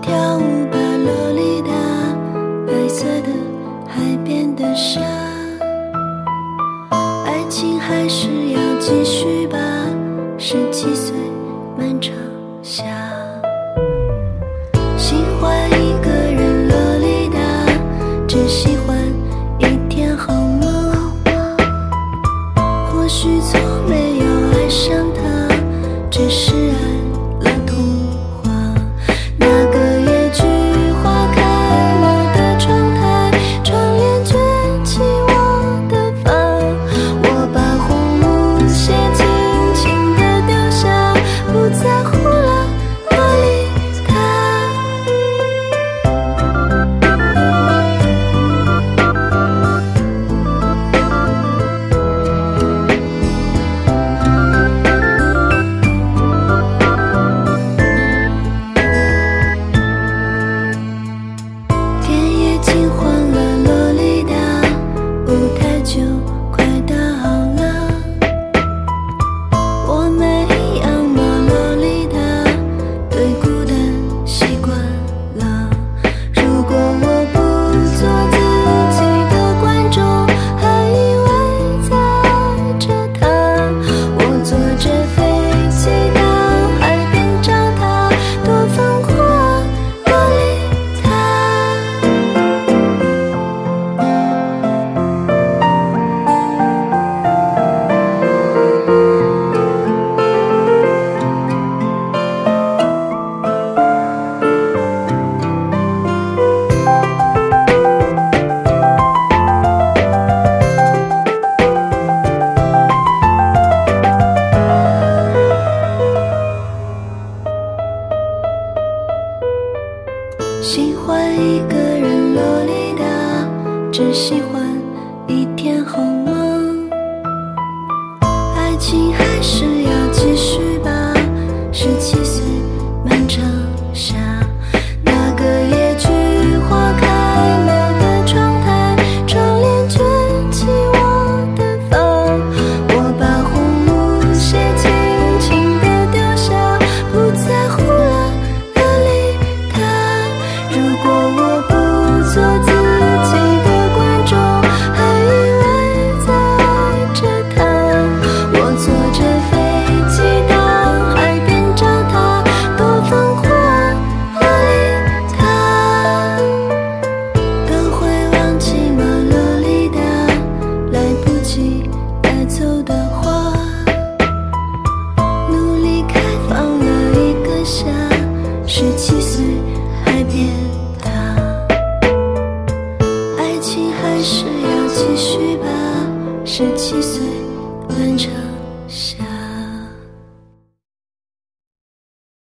跳舞吧洛丽塔，白色的海边的沙，爱情还是要继续吧，17岁漫长夏，喜欢一个人洛丽塔，只喜欢一天好吗？或许从没有爱上他，只是爱了童话。那个野菊花开了的窗台，窗帘卷起我的发，我把红舞鞋轻轻地丢下，不在乎了洛丽塔。天也金黄了洛丽塔，舞台就快搭好了。我没样吗洛丽塔，对孤单习惯了。如果我不做自己的观众，还以为在爱着他。我坐着飞机到海边找他，多疯狂洛丽塔。喜欢一个人洛丽塔，只喜欢一天好吗？爱情还是要继续吧，17岁漫长夏，那个野菊花开了的窗台，窗帘卷起我的发，我把红舞鞋轻轻地丢下，不在乎了洛丽塔。如果我不做自己的观众，还以为在爱着他。我坐着飞机到海边找他，多疯狂洛丽塔。等会忘记吗洛丽塔，来不及带走的花，努力开放了一个夏，17